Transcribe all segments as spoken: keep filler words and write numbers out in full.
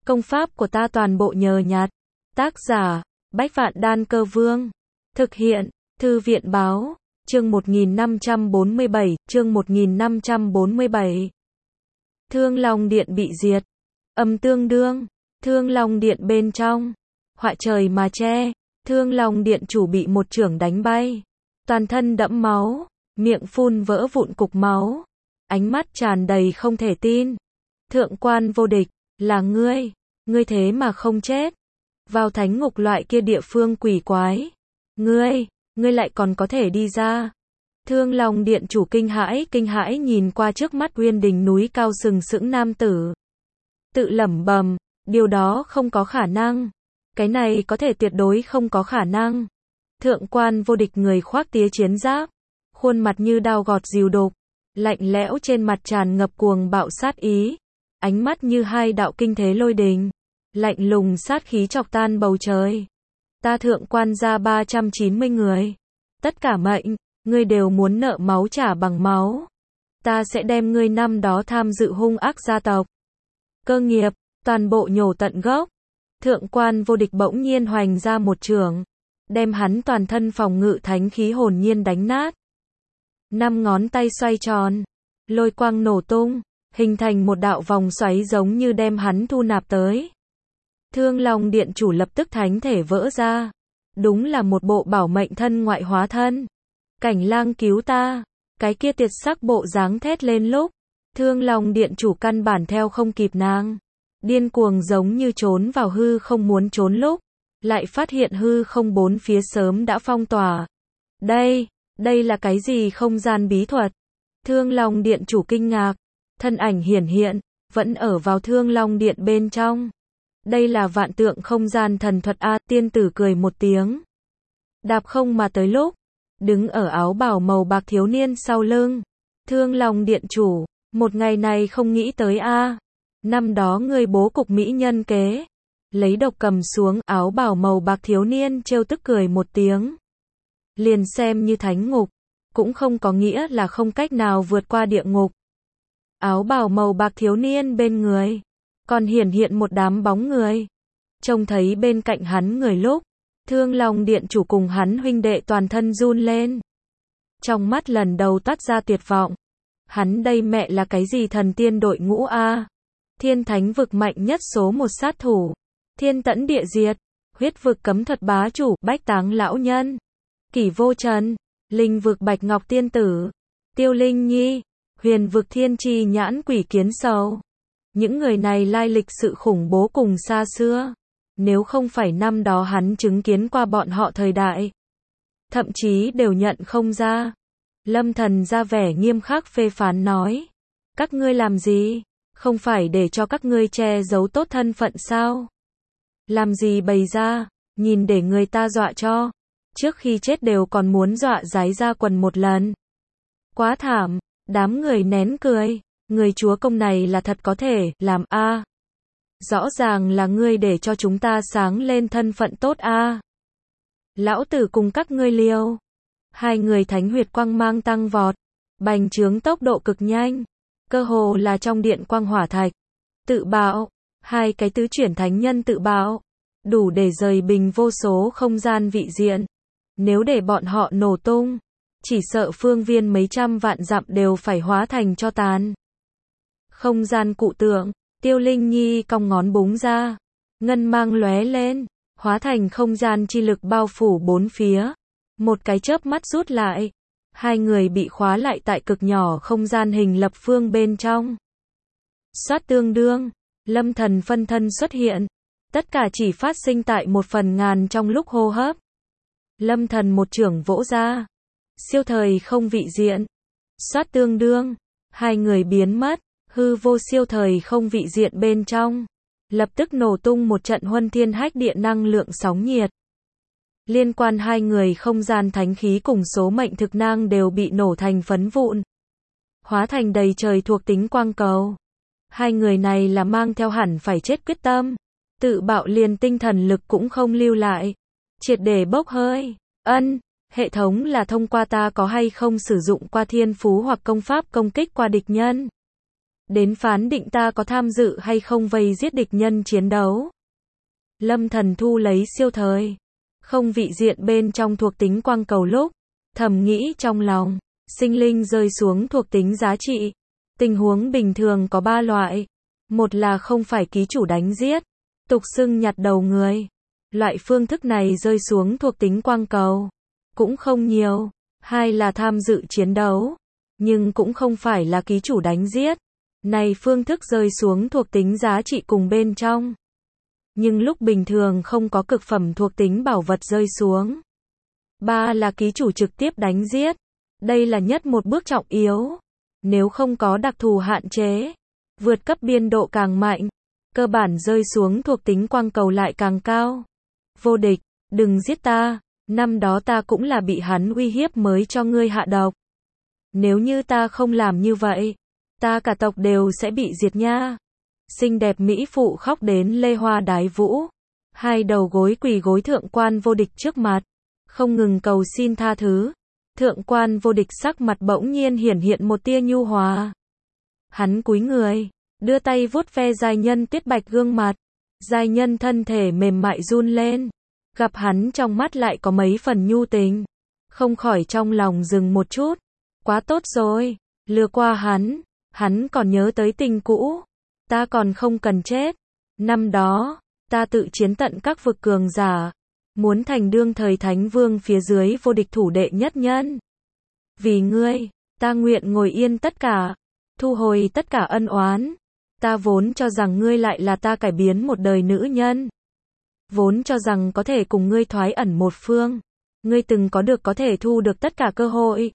Công pháp của ta toàn bộ nhờ nhặt. Tác giả, Bách Vạn Đan Cơ Vương. Thực hiện, Thư viện Báo. Chương một nghìn năm trăm bốn mươi bảy, chương một nghìn năm trăm bốn mươi bảy. Thương Long Điện bị diệt. Âm tương đương, Thương Long Điện bên trong. Họa trời mà che, Thương Long Điện chủ bị một chưởng đánh bay. Toàn thân đẫm máu, miệng phun vỡ vụn cục máu. Ánh mắt tràn đầy không thể tin. Thượng quan vô địch, là ngươi, ngươi thế mà không chết. Vào thánh ngục loại kia địa phương quỷ quái. Ngươi, ngươi lại còn có thể đi ra. Thương Long Điện chủ kinh hãi, kinh hãi nhìn qua trước mắt uyên đình núi cao sừng sững nam tử. Tự lẩm bẩm, điều đó không có khả năng. Cái này có thể tuyệt đối không có khả năng. Thượng quan vô địch người khoác tía chiến giáp, khuôn mặt như đao gọt dìu đục, lạnh lẽo trên mặt tràn ngập cuồng bạo sát ý, ánh mắt như hai đạo kinh thế lôi đình, lạnh lùng sát khí chọc tan bầu trời. Ta thượng quan gia ba trăm chín mươi người, tất cả mệnh, ngươi đều muốn nợ máu trả bằng máu. Ta sẽ đem ngươi năm đó tham dự hung ác gia tộc, cơ nghiệp, toàn bộ nhổ tận gốc. Thượng quan vô địch bỗng nhiên hoành ra một chưởng, đem hắn toàn thân phòng ngự thánh khí hồn nhiên đánh nát. Năm ngón tay xoay tròn, lôi quang nổ tung, hình thành một đạo vòng xoáy giống như đem hắn thu nạp tới. Thương Long Điện chủ lập tức thánh thể vỡ ra. Đúng là một bộ bảo mệnh thân ngoại hóa thân. Cảnh Lang cứu ta, cái kia tuyệt sắc bộ dáng thét lên lúc. Thương Long Điện chủ căn bản theo không kịp nàng. Điên cuồng giống như trốn vào hư không muốn trốn lúc. Lại phát hiện hư không bốn phía sớm đã phong tỏa. Đây, đây là cái gì không gian bí thuật? Thương Long Điện chủ kinh ngạc. Thân ảnh hiển hiện, vẫn ở vào Thương Long Điện bên trong. Đây là vạn tượng không gian thần thuật A, tiên tử cười một tiếng. Đạp không mà tới lúc, đứng ở áo bào màu bạc thiếu niên sau lưng. Thương Long Điện chủ, một ngày này không nghĩ tới A. Năm đó ngươi bố cục mỹ nhân kế. Lấy độc cầm xuống, áo bào màu bạc thiếu niên trêu tức cười một tiếng. Liền xem như thánh ngục, cũng không có nghĩa là không cách nào vượt qua địa ngục. Áo bào màu bạc thiếu niên bên người, còn hiển hiện một đám bóng người. Trông thấy bên cạnh hắn người lúc, Thương Long Điện chủ cùng hắn huynh đệ toàn thân run lên. Trong mắt lần đầu toát ra tuyệt vọng. Hắn đây mẹ là cái gì thần tiên đội ngũ A? Thiên thánh vực mạnh nhất số một sát thủ. Thiên tẫn địa diệt, huyết vực cấm thuật bá chủ, bách táng lão nhân. Kỷ vô trần, linh vực bạch ngọc tiên tử, tiêu linh nhi, huyền vực thiên tri nhãn quỷ kiến sầu. Những người này lai lịch sự khủng bố cùng xa xưa. Nếu không phải năm đó hắn chứng kiến qua bọn họ thời đại, thậm chí đều nhận không ra. Lâm Thần ra vẻ nghiêm khắc phê phán nói. Các ngươi làm gì? Không phải để cho các ngươi che giấu tốt thân phận sao? Làm gì bày ra? Nhìn để người ta dọa cho. Trước khi chết đều còn muốn dọa giái ra quần một lần. Quá thảm, đám người nén cười. Người chúa công này là thật có thể làm A. Rõ ràng là ngươi để cho chúng ta sáng lên thân phận tốt A. Lão tử cùng các ngươi liều. Hai người thánh huyệt quang mang tăng vọt, bành trướng tốc độ cực nhanh, cơ hồ là trong điện quang hỏa thạch. Tự bạo, hai cái tứ chuyển thánh nhân tự bạo, đủ để rời bình vô số không gian vị diện. Nếu để bọn họ nổ tung, chỉ sợ phương viên mấy trăm vạn dặm đều phải hóa thành tro tàn. Không gian cụ tượng, Tiêu Linh Nhi cong ngón búng ra, ngân mang lóe lên, hóa thành không gian chi lực bao phủ bốn phía. Một cái chớp mắt rút lại, hai người bị khóa lại tại cực nhỏ không gian hình lập phương bên trong. Xoát tương đương, Lâm Thần phân thân xuất hiện, tất cả chỉ phát sinh tại một phần ngàn trong lúc hô hấp. Lâm Thần một chưởng vỗ ra, siêu thời không vị diện. Xoát tương đương, hai người biến mất. Hư vô siêu thời không vị diện bên trong, lập tức nổ tung một trận huân thiên hách địa năng lượng sóng nhiệt. Liên quan hai người không gian thánh khí cùng số mệnh thực năng đều bị nổ thành phấn vụn, hóa thành đầy trời thuộc tính quang cầu. Hai người này là mang theo hẳn phải chết quyết tâm, tự bạo liền tinh thần lực cũng không lưu lại, triệt để bốc hơi. Ân, hệ thống là thông qua ta có hay không sử dụng qua thiên phú hoặc công pháp công kích qua địch nhân. đến phán định ta có tham dự hay không vây giết địch nhân chiến đấu. Lâm Thần thu lấy siêu thời không vị diện bên trong thuộc tính quang cầu lúc, thầm nghĩ trong lòng, sinh linh rơi xuống thuộc tính giá trị. Tình huống bình thường có ba loại. Một là không phải ký chủ đánh giết, tục xưng nhặt đầu người. Loại phương thức này rơi xuống thuộc tính quang cầu, cũng không nhiều. Hai là tham dự chiến đấu, nhưng cũng không phải là ký chủ đánh giết. Này phương thức rơi xuống thuộc tính giá trị cùng bên trong. Nhưng lúc bình thường không có cực phẩm thuộc tính bảo vật rơi xuống. Ba là ký chủ trực tiếp đánh giết. Đây là nhất một bước trọng yếu. Nếu không có đặc thù hạn chế, vượt cấp biên độ càng mạnh, cơ bản rơi xuống thuộc tính quang cầu lại càng cao. Vô địch, đừng giết ta, năm đó ta cũng là bị hắn uy hiếp mới cho ngươi hạ độc. Nếu như ta không làm như vậy, ta cả tộc đều sẽ bị diệt nha. Xinh đẹp mỹ phụ khóc đến lê hoa đái vũ, hai đầu gối quỳ gối thượng quan vô địch trước mặt, không ngừng cầu xin tha thứ. Thượng quan vô địch sắc mặt bỗng nhiên hiển hiện một tia nhu hòa. Hắn cúi người, đưa tay vuốt ve giai nhân tuyết bạch gương mặt. Giai nhân thân thể mềm mại run lên, gặp hắn trong mắt lại có mấy phần nhu tình, không khỏi trong lòng dừng một chút. Quá tốt rồi, lừa qua hắn, hắn còn nhớ tới tình cũ. Ta còn không cần chết. Năm đó, ta tự chiến tận các vực cường giả, muốn thành đương thời thánh vương phía dưới vô địch thủ đệ nhất nhân. Vì ngươi, ta nguyện ngồi yên tất cả, thu hồi tất cả ân oán. Ta vốn cho rằng ngươi lại là ta cải biến một đời nữ nhân. Vốn cho rằng có thể cùng ngươi thoái ẩn một phương. Ngươi từng có được có thể thu được tất cả cơ hội.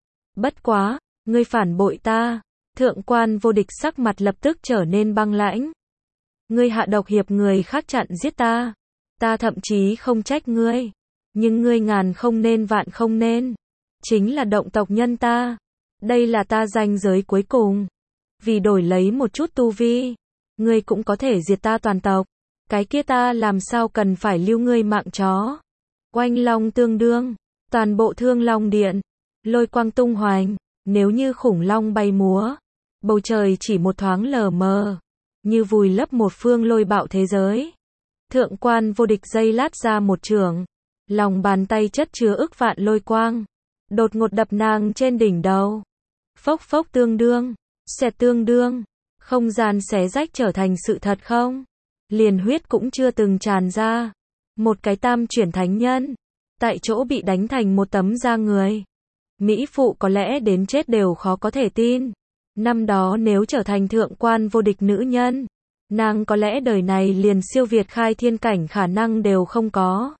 Bất quá, ngươi phản bội ta. Thượng quan vô địch sắc mặt lập tức trở nên băng lãnh. Ngươi hạ độc hiệp người khác chặn giết ta. Ta thậm chí không trách ngươi. Nhưng ngươi ngàn không nên vạn không nên. Chính là động tộc nhân ta. Đây là ta ranh giới cuối cùng. Vì đổi lấy một chút tu vi, ngươi cũng có thể diệt ta toàn tộc. Cái kia ta làm sao cần phải lưu ngươi mạng chó. Oanh long tương đương, toàn bộ thương long điện, lôi quang tung hoành, nếu như khủng long bay múa, bầu trời chỉ một thoáng lờ mờ, như vùi lấp một phương lôi bạo thế giới. Thượng quan vô địch giây lát ra một trường, lòng bàn tay chất chứa ức vạn lôi quang, đột ngột đập nàng trên đỉnh đầu. Phốc phốc tương đương, xẹt tương đương, không gian xé rách trở thành sự thật không? Liền huyết cũng chưa từng tràn ra. Một cái tam chuyển thánh nhân, tại chỗ bị đánh thành một tấm da người. Mỹ phụ có lẽ đến chết đều khó có thể tin. Năm đó nếu trở thành thượng quan vô địch nữ nhân, nàng có lẽ đời này liền siêu việt khai thiên cảnh khả năng đều không có.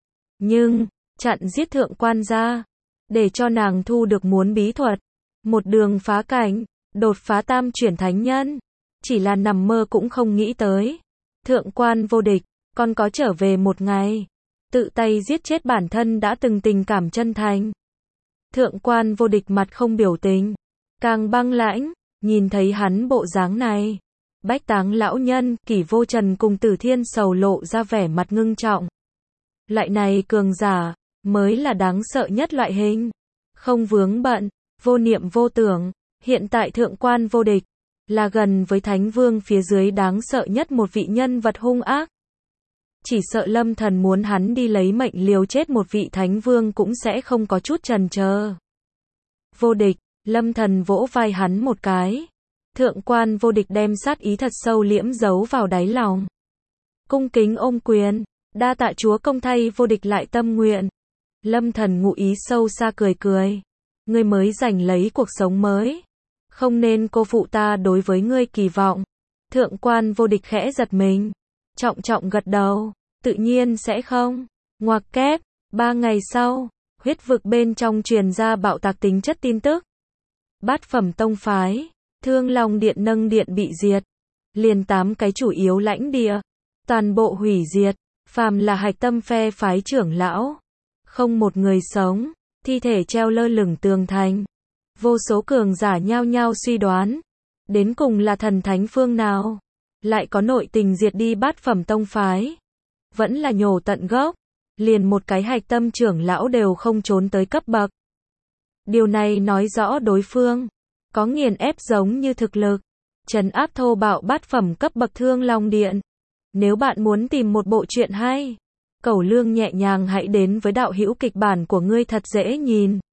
Nhưng, chặn giết thượng quan gia, để cho nàng thu được muốn bí thuật, một đường phá cảnh, đột phá tam chuyển thánh nhân, chỉ là nằm mơ cũng không nghĩ tới. Thượng quan vô địch, còn có trở về một ngày, tự tay giết chết bản thân đã từng tình cảm chân thành. Thượng quan vô địch mặt không biểu tình, càng băng lãnh, nhìn thấy hắn bộ dáng này. Bách Táng lão nhân, Kỷ Vô Trần cùng Tử Thiên Sầu lộ ra vẻ mặt ngưng trọng. Loại này cường giả, mới là đáng sợ nhất loại hình. Không vướng bận, vô niệm vô tưởng, hiện tại thượng quan vô địch, là gần với Thánh Vương phía dưới đáng sợ nhất một vị nhân vật hung ác. Chỉ sợ Lâm Thần muốn hắn đi lấy mệnh liều chết một vị Thánh Vương cũng sẽ không có chút chần chờ. Vô địch, Lâm Thần vỗ vai hắn một cái. Thượng quan vô địch đem sát ý thật sâu liễm giấu vào đáy lòng. Cung kính ôm quyền, đa tạ chúa công thay vô địch lại tâm nguyện. Lâm Thần ngụ ý sâu xa cười cười. Ngươi mới giành lấy cuộc sống mới, không nên cô phụ ta đối với ngươi kỳ vọng. Thượng quan vô địch khẽ giật mình, trọng trọng gật đầu, tự nhiên sẽ không. Ngoặc kép, ba ngày sau, huyết vực bên trong truyền ra bạo tạc tính chất tin tức. Bát phẩm tông phái, Thương Long Điện nâng điện bị diệt, liền tám cái chủ yếu lãnh địa, toàn bộ hủy diệt, phàm là hạch tâm phe phái trưởng lão, không một người sống, thi thể treo lơ lửng tường thành. Vô số cường giả nhao nhao suy đoán, đến cùng là thần thánh phương nào, lại có nội tình diệt đi bát phẩm tông phái, vẫn là nhổ tận gốc, liền một cái hạch tâm trưởng lão đều không trốn tới cấp bậc. Điều này nói rõ đối phương có nghiền ép giống như thực lực, trấn áp thô bạo bát phẩm cấp bậc Thương Long Điện. Nếu bạn muốn tìm một bộ truyện hay, cẩu lương nhẹ nhàng hãy đến với đạo hữu kịch bản của ngươi thật dễ nhìn.